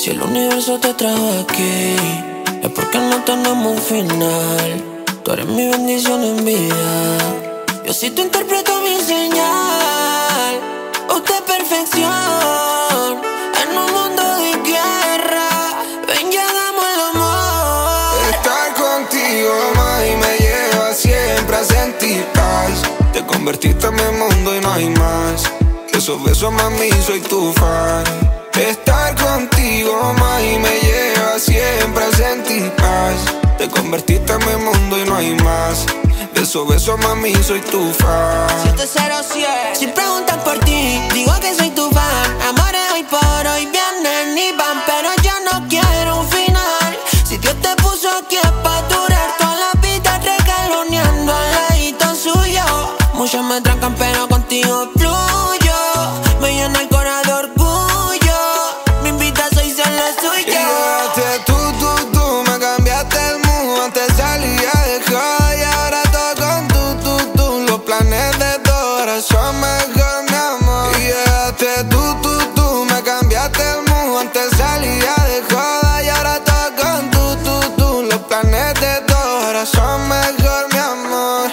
Si el universo te trajo aquí, es porque no tenemos final. Tú eres mi bendición en vida. Yo sí te interpreto mi señal. Usted es perfección en un mundo de guerra. Ven y hagamos el amor. Estar contigo, mami, me lleva siempre a sentir paz. Te convertiste en mi mundo y no hay más. Esos besos, mami, soy tu fan. Estar contigo, mami, me lleva siempre a sentir paz. Te convertiste en mi mundo y no hay más. De esos besos, mami, soy tu fan. 707. Si preguntan por ti, digo que soy tu fan. Amores hoy por hoy vienen y van, pero yo no quiero un final. Si Dios te puso aquí es pa' durar toda la vida recaloneando al ladito suyo. Muchos me trancan, pero contigo fluyo. Me llena el corazón de orgullo. Me invitas hoy ser lo suyo. Llegaste tú, me cambiaste el mood. Antes salía de joda y ahora todo con tú. Los planes de tu corazón mejor, mi amor. Llegaste tú, me cambiaste el mood. Antes salía de joda y ahora todo con tú. Los planes de tu corazón mejor, mi amor.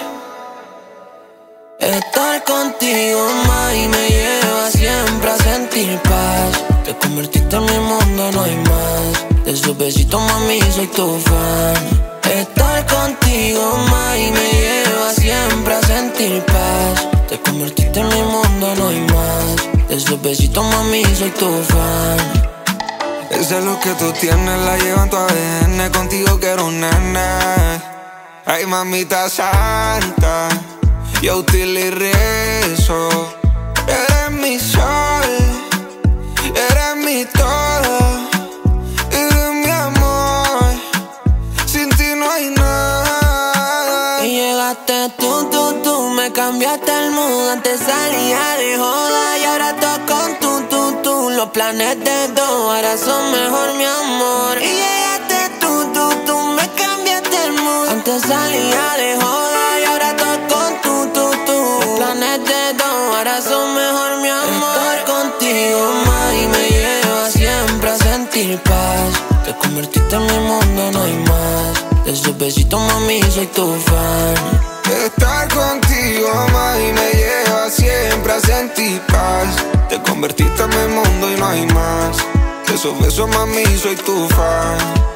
Estar contigo, mami, me lleva siempre a sentir paz. Te convertiste en mi mundo, no hay más. De esos besitos, mami, soy tu fan. Estar contigo, mami, me lleva siempre a sentir paz. Te convertiste en mi mundo, no hay más. De esos besitos, mami, soy tu fan. Ese es lo que tú tienes, la llevan tu ADN. Contigo quiero un nene. Ay, mamita santa, yo utilizo rezo. Eres mi sol, eres mi todo, eres mi amor. Sin ti no hay nada. Y llegaste tú, me cambiaste el mood. Antes salía de joda y ahora todo con tú. Los planes de dos ahora son mejor, mi amor. Y llegaste tú, me cambiaste el mood. Antes salía de joda y ahora todo con tú. Los planes de dos ahora son mejor, mi amor. Estar contigo, mami, me lleva siempre a sentir paz. Te convertiste en mi mundo, no hay más. De esos besitos, mami, soy tu fan. Estar contigo, mami, me lleva siempre a sentir paz. Te convertiste en mi mundo y no hay más. De esos besos, mami, soy tu fan.